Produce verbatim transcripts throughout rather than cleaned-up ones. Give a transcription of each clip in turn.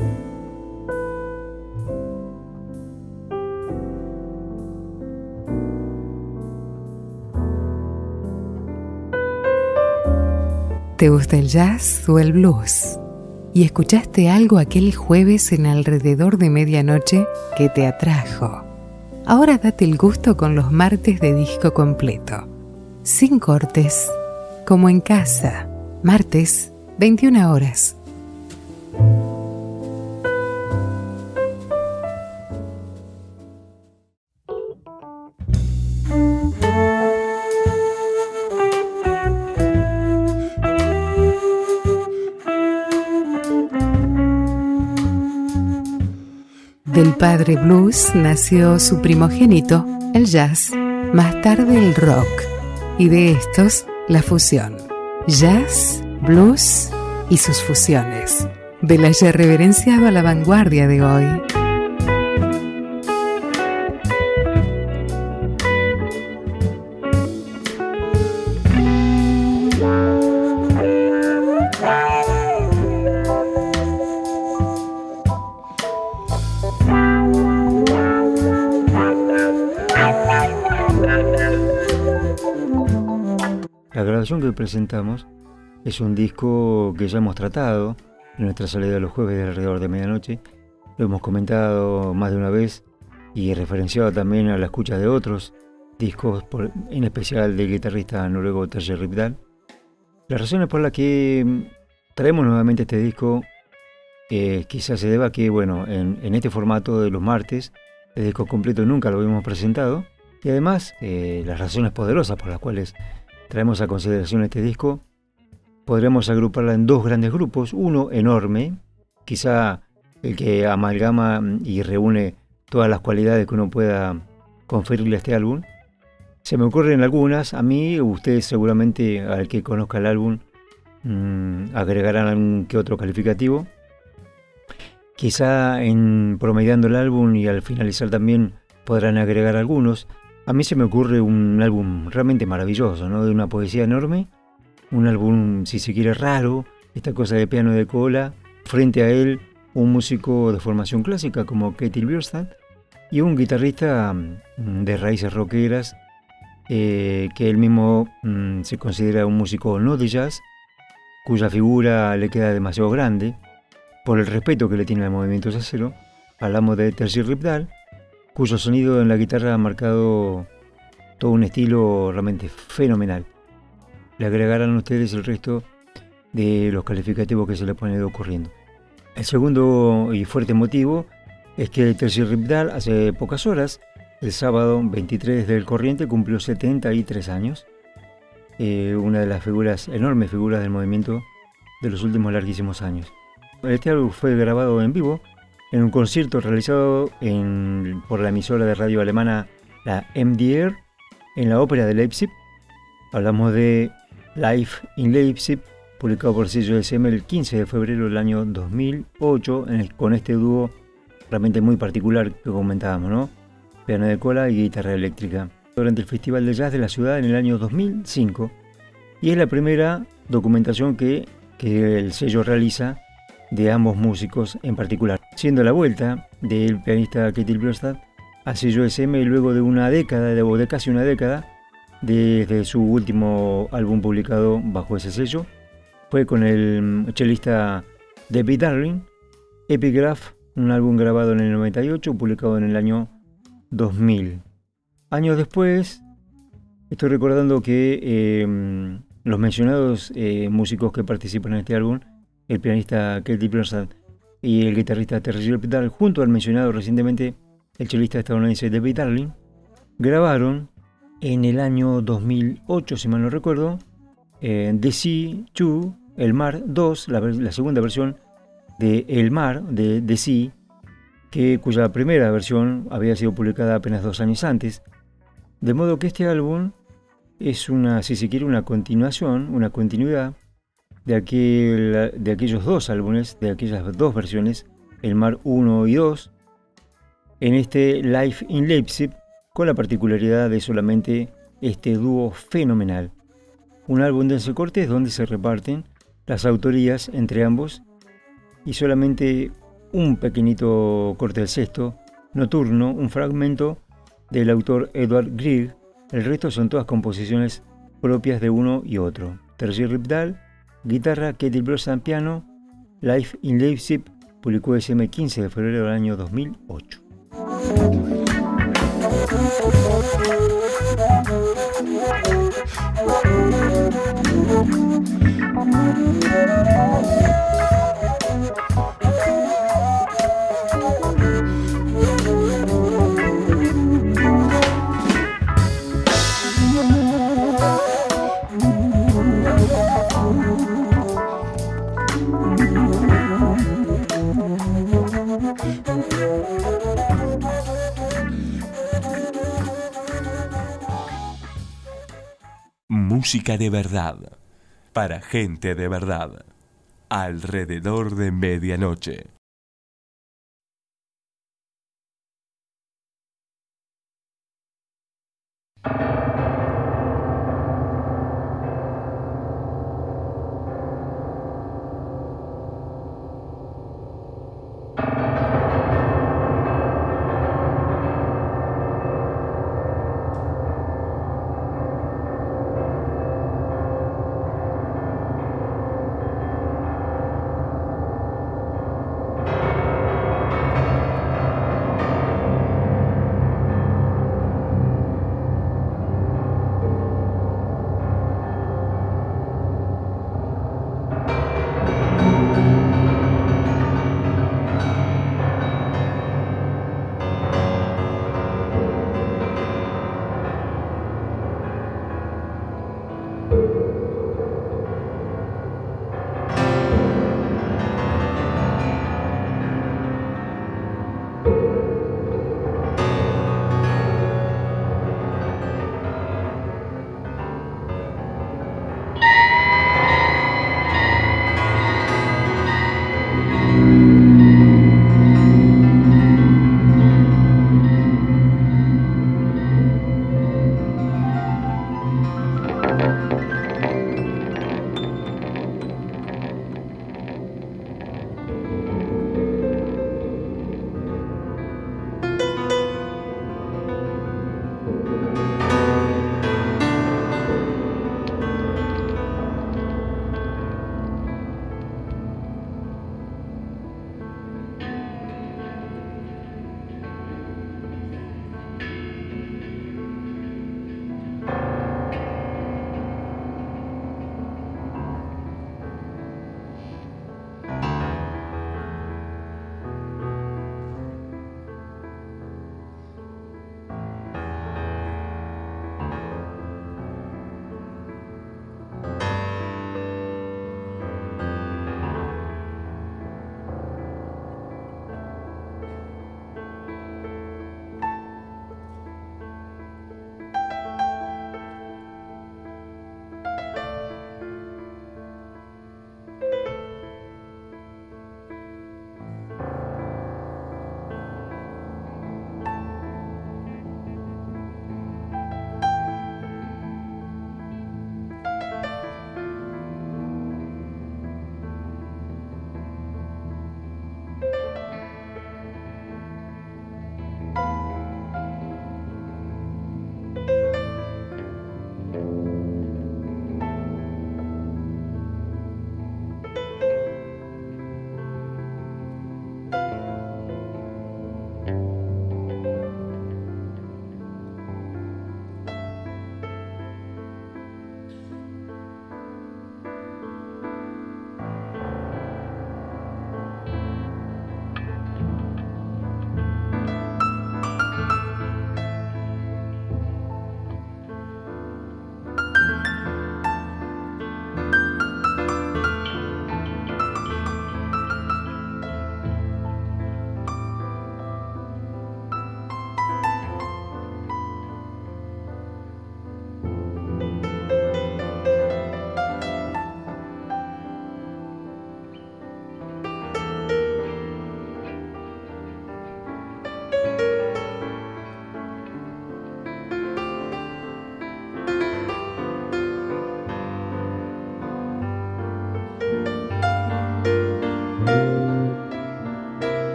¿Te gusta el jazz o el blues? ¿Y escuchaste algo aquel jueves en alrededor de medianoche que te atrajo? Ahora date el gusto con los martes de disco completo. Sin cortes, como en casa. Martes, veintiuna horas. Del padre blues nació su primogénito, el jazz, más tarde el rock, y de estos, la fusión. Jazz, blues y sus fusiones. De la ya reverenciado a la vanguardia de hoy. La grabación que presentamos es un disco que ya hemos tratado en nuestra salida de los jueves de alrededor de medianoche. Lo hemos comentado más de una vez y referenciado también a la escucha de otros discos, por, en especial del guitarrista noruego Terje Rypdal. Las razones por las que traemos nuevamente este disco eh, quizás se deba a que, bueno, en, en este formato de los martes, el disco completo nunca lo habíamos presentado, y además eh, las razones poderosas por las cuales traemos a consideración este disco, podremos agruparla en dos grandes grupos, uno enorme, quizá el que amalgama y reúne todas las cualidades que uno pueda conferirle a este álbum. Se me ocurren algunas, a mí, ustedes seguramente, al que conozca el álbum, mmm, agregarán algún que otro calificativo. Quizá en promediando el álbum y al finalizar también podrán agregar algunos. A mí se me ocurre un álbum realmente maravilloso, ¿no? De una poesía enorme, un álbum, si se quiere, raro, esta cosa de piano de cola, frente a él un músico de formación clásica como Ketil Bjørnstad y un guitarrista de raíces rockeras eh, que él mismo mm, se considera un músico no de jazz, cuya figura le queda demasiado grande por el respeto que le tiene al movimiento jazzero. Hablamos de Terje Rypdal, cuyo sonido en la guitarra ha marcado todo un estilo realmente fenomenal. Le agregarán ustedes el resto de los calificativos que se le pueden ir ocurriendo. El segundo y fuerte motivo es que Terje Rypdal hace pocas horas, el sábado veintitrés del corriente, cumplió setenta y tres años. Eh, una de las figuras, enormes figuras del movimiento de los últimos larguísimos años. Este álbum fue grabado en vivo en un concierto realizado en, por la emisora de radio alemana, la M D R, en la ópera de Leipzig. Hablamos de Live in Leipzig, publicado por sello S M el quince de febrero del año dos mil ocho, en el, con este dúo realmente muy particular que comentábamos, ¿no? Piano de cola y guitarra eléctrica, durante el Festival de Jazz de la ciudad en el año dos mil cinco, y es la primera documentación que, que el sello realiza de ambos músicos en particular, siendo la vuelta del pianista Ketil Bjørnstad a sello S M luego de una década, de, o de casi una década, desde su último álbum publicado bajo ese sello. Fue con el chelista David Darling, Epigraph, un álbum grabado en el noventa y ocho, publicado en el año dos mil. Años después, estoy recordando que eh, los mencionados eh, músicos que participan en este álbum, el pianista Ketil Bjørnstad y el guitarrista Terje Rypdal, junto al mencionado recientemente el chelista estadounidense David Darling, grabaron en el año dos mil ocho, si mal no recuerdo, eh, The Sea dos, El Mar dos, la, la segunda versión de El Mar, de The Sea, que, cuya primera versión había sido publicada apenas dos años antes. De modo que este álbum es una, si se quiere, una continuación, una continuidad de, aquel, de aquellos dos álbumes, de aquellas dos versiones, El Mar uno y dos, en este Live in Leipzig, con la particularidad de solamente este dúo fenomenal. Un álbum de once cortes donde se reparten las autorías entre ambos y solamente un pequeñito corte del sexto, nocturno, un fragmento del autor Edvard Grieg. El resto son todas composiciones propias de uno y otro. Serge Ripdahl, guitarra, Katie Brosnan, piano. Live in Leipzig, publicó S M quince de febrero del año dos mil ocho. Música de verdad, para gente de verdad, alrededor de medianoche.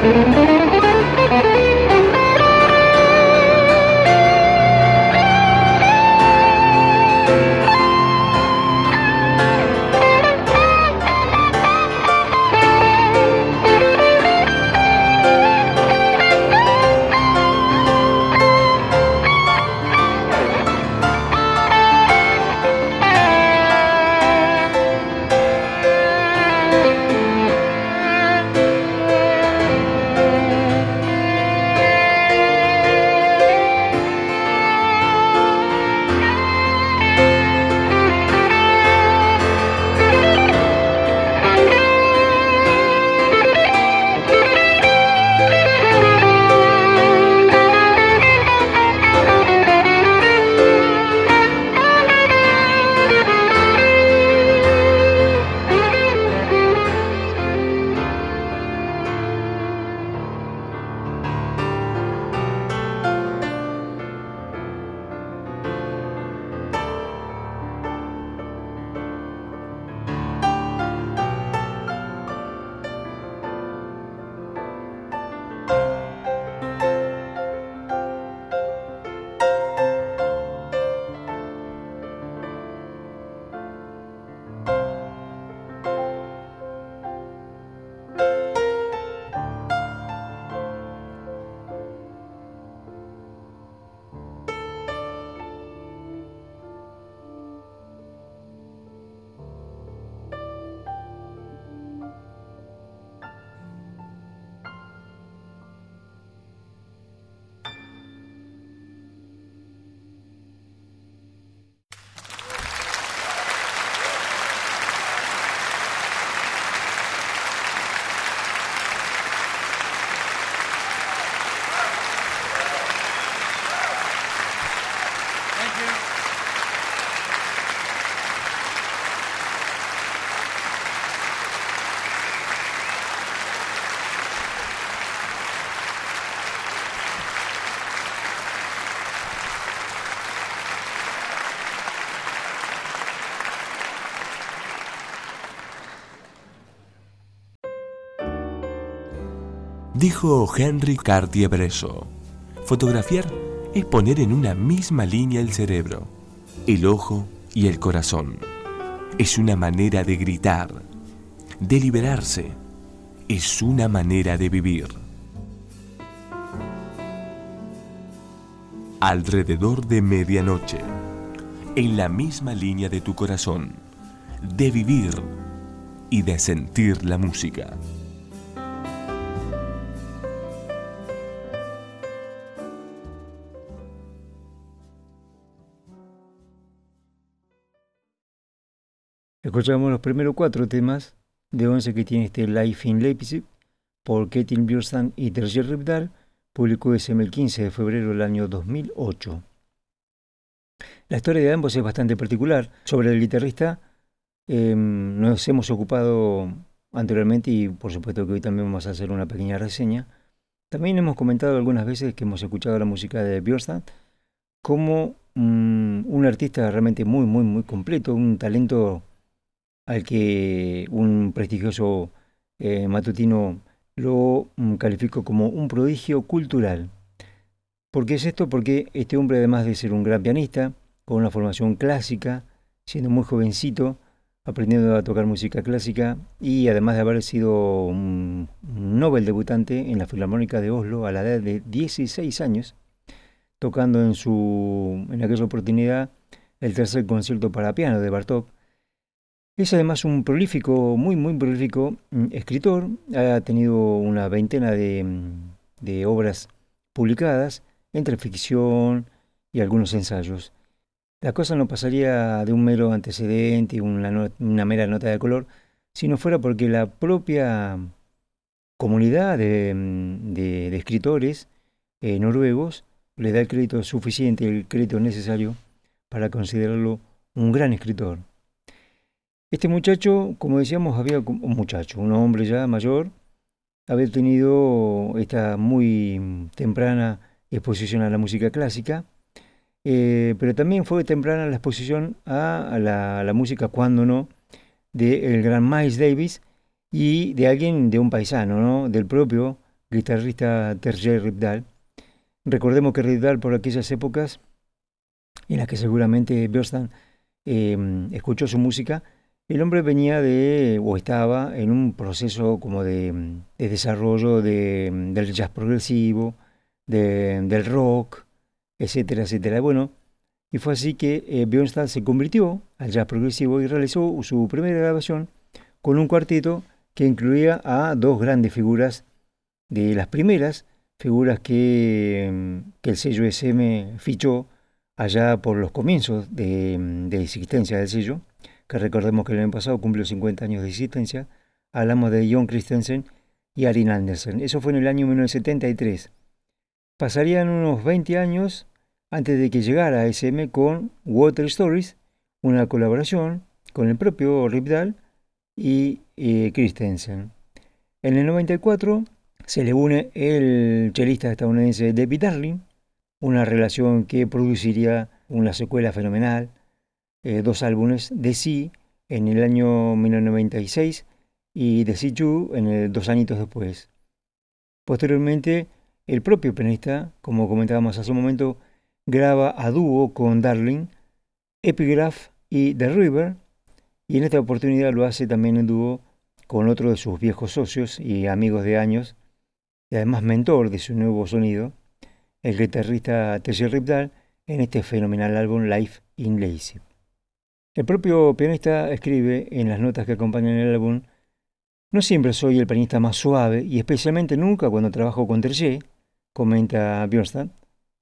Dijo Henry Cartier-Bresson, fotografiar es poner en una misma línea el cerebro, el ojo y el corazón. Es una manera de gritar, de liberarse. Es una manera de vivir. Alrededor de medianoche, en la misma línea de tu corazón, de vivir y de sentir la música. Escuchamos los primeros cuatro temas de once que tiene este Live in Leipzig por Ketil Björnstad y Terje Rypdal, publicó ese el quince de febrero del año dos mil ocho. La historia de ambos es bastante particular. Sobre el guitarrista eh, nos hemos ocupado anteriormente y por supuesto que hoy también vamos a hacer una pequeña reseña. También hemos comentado algunas veces que hemos escuchado la música de Björnstad como um, un artista realmente muy, muy, muy completo, un talento al que un prestigioso eh, matutino lo um, calificó como un prodigio cultural. ¿Por qué es esto? Porque este hombre, además de ser un gran pianista, con una formación clásica, siendo muy jovencito, aprendiendo a tocar música clásica, y además de haber sido un, un Nobel debutante en la Filarmónica de Oslo a la edad de dieciséis años, tocando en, su, en aquella oportunidad el tercer concierto para piano de Bartók. Es además un prolífico, muy, muy prolífico escritor. Ha tenido una veintena de, de obras publicadas, entre ficción y algunos ensayos. La cosa no pasaría de un mero antecedente, una, no, una mera nota de color, si no fuera porque la propia comunidad de, de, de escritores eh, noruegos le da el crédito suficiente, el crédito necesario para considerarlo un gran escritor. Este muchacho, como decíamos, había un muchacho, un hombre ya mayor, había tenido esta muy temprana exposición a la música clásica, eh, pero también fue temprana la exposición a, a, la, a la música, cuando no, del gran Miles Davis y de alguien, de un paisano, ¿no? Del propio guitarrista Terje Ripdahl. Recordemos que Ripdahl, por aquellas épocas en las que seguramente Björnstam eh, escuchó su música, el hombre venía de, o estaba en un proceso como de, de desarrollo de, del jazz progresivo, de, del rock, etcétera, etcétera. Bueno, y fue así que eh, Björnstam se convirtió al jazz progresivo y realizó su primera grabación con un cuarteto que incluía a dos grandes figuras, de las primeras figuras que, que el sello S M fichó allá por los comienzos de, de existencia del sello, que recordemos que el año pasado cumplió cincuenta años de existencia. Hablamos de Jon Christensen y Arin Andersen. Eso fue en el año mil novecientos setenta y tres. Pasarían unos veinte años antes de que llegara a S M con Water Stories, una colaboración con el propio Ripdahl y eh, Christensen. En el noventa y cuatro se le une el chelista estadounidense David Darling, una relación que produciría una secuela fenomenal, eh, dos álbumes, The Sea en el año mil novecientos noventa y seis y The Sea dos en el, dos añitos después. Posteriormente, el propio pianista, como comentábamos hace un momento, graba a dúo con Darling, Epigraph y The River, y en esta oportunidad lo hace también en dúo con otro de sus viejos socios y amigos de años, y además mentor de su nuevo sonido, el guitarrista Terje Ripdahl, en este fenomenal álbum Life in Leipzig. El propio pianista escribe en las notas que acompañan el álbum: no siempre soy el pianista más suave, y especialmente nunca cuando trabajo con Terje, comenta Björnstam.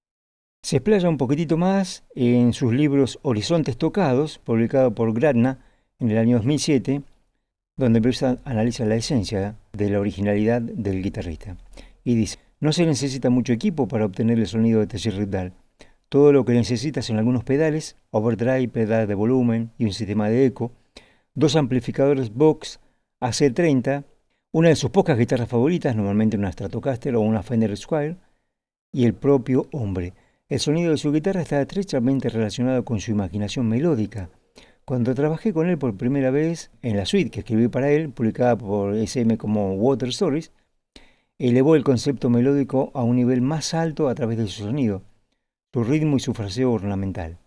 Se explaya un poquitito más en sus libros Horizontes Tocados, publicado por Gradna en el año dos mil siete, donde Björnstam analiza la esencia de la originalidad del guitarrista. Y dice: no se necesita mucho equipo para obtener el sonido de Terje Ripdahl. Todo lo que necesitas son algunos pedales, overdrive, pedal de volumen y un sistema de eco, dos amplificadores Vox A C treinta, una de sus pocas guitarras favoritas, normalmente una Stratocaster o una Fender Squier, y el propio hombre. El sonido de su guitarra está estrechamente relacionado con su imaginación melódica. Cuando trabajé con él por primera vez en la suite que escribí para él, publicada por S M como Water Stories, elevó el concepto melódico a un nivel más alto a través de su sonido, su ritmo y su fraseo ornamental.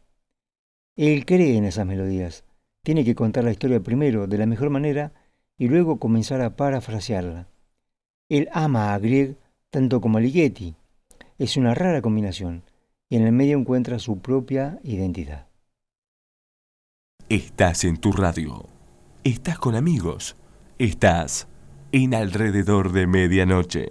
Él cree en esas melodías. Tiene que contar la historia primero de la mejor manera y luego comenzar a parafrasearla. Él ama a Grieg tanto como a Ligeti. Es una rara combinación y en el medio encuentra su propia identidad. Estás en tu radio. Estás con amigos. Estás en Alrededor de Medianoche.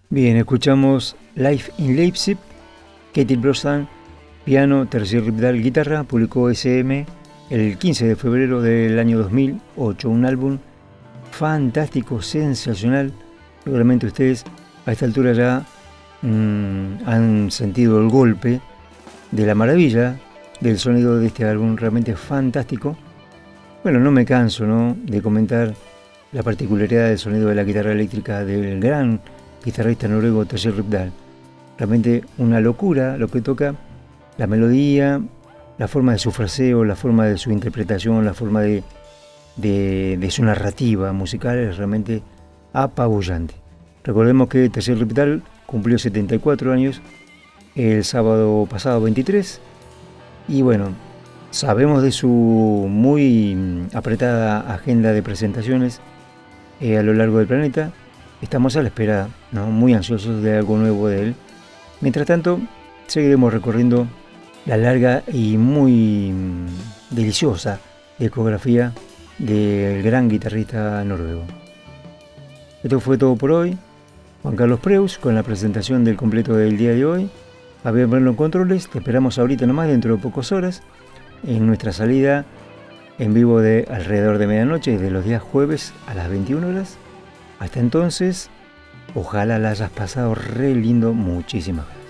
Bien, escuchamos Live in Leipzig, Katie Brosnan, piano, Tercer Ripdal, guitarra, publicó S M el quince de febrero del año dos mil ocho, un álbum fantástico, sensacional. Seguramente ustedes a esta altura ya mmm, han sentido el golpe de la maravilla del sonido de este álbum, realmente fantástico. Bueno, no me canso, ¿no?, de comentar la particularidad del sonido de la guitarra eléctrica del gran guitarrista noruego Terje Rypdal. Realmente una locura lo que toca, la melodía, la forma de su fraseo, la forma de su interpretación, la forma de, de, de su narrativa musical es realmente apabullante. Recordemos que Terje Rypdal cumplió setenta y cuatro años el sábado pasado veintitrés y bueno, sabemos de su muy apretada agenda de presentaciones eh, a lo largo del planeta. Estamos a la espera, ¿no?, muy ansiosos de algo nuevo de él. Mientras tanto, seguiremos recorriendo la larga y muy deliciosa discografía del gran guitarrista noruego. Esto fue todo por hoy. Juan Carlos Preus con la presentación del completo del día de hoy. Javier Merlo en controles. Te esperamos ahorita nomás, dentro de pocas horas, en nuestra salida en vivo de alrededor de medianoche, de los días jueves a las veintiuna horas. Hasta entonces, ojalá la hayas pasado re lindo. Muchísimas gracias.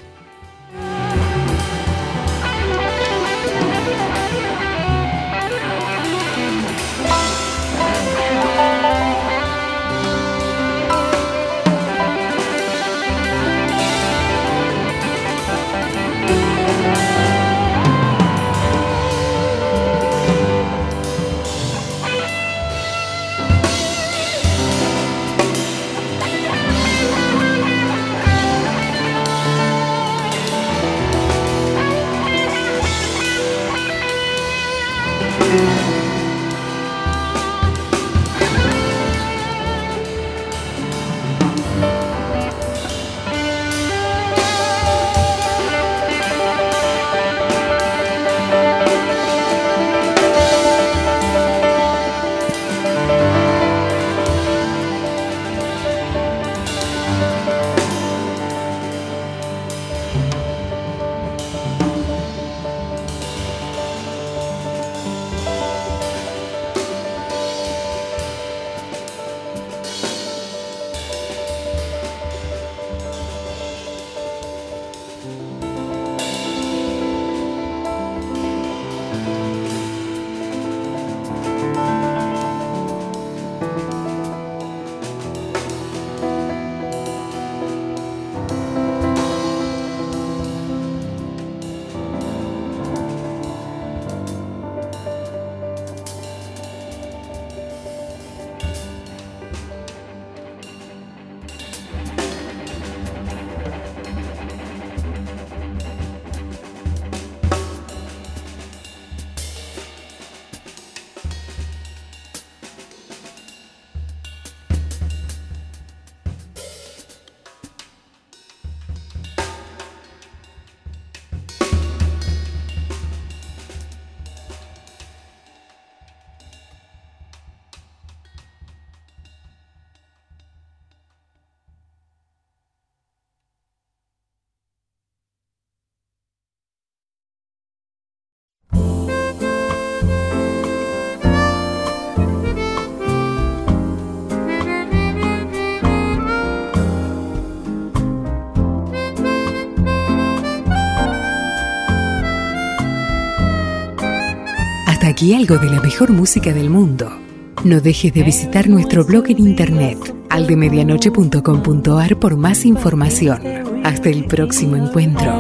Hasta aquí algo de la mejor música del mundo. No dejes de visitar nuestro blog en internet, aldemedianoche punto com punto ar, por más información. Hasta el próximo encuentro.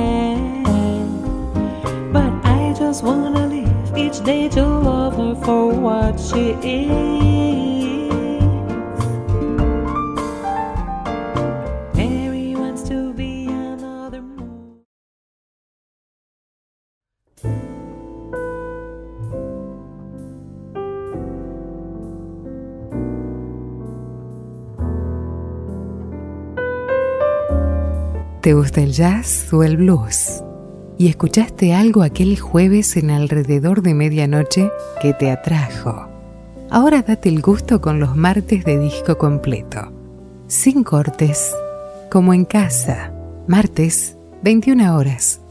¿Te gusta el jazz o el blues? ¿Y escuchaste algo aquel jueves en alrededor de medianoche que te atrajo? Ahora date el gusto con los martes de disco completo, sin cortes, como en casa. Martes, veintiuna horas.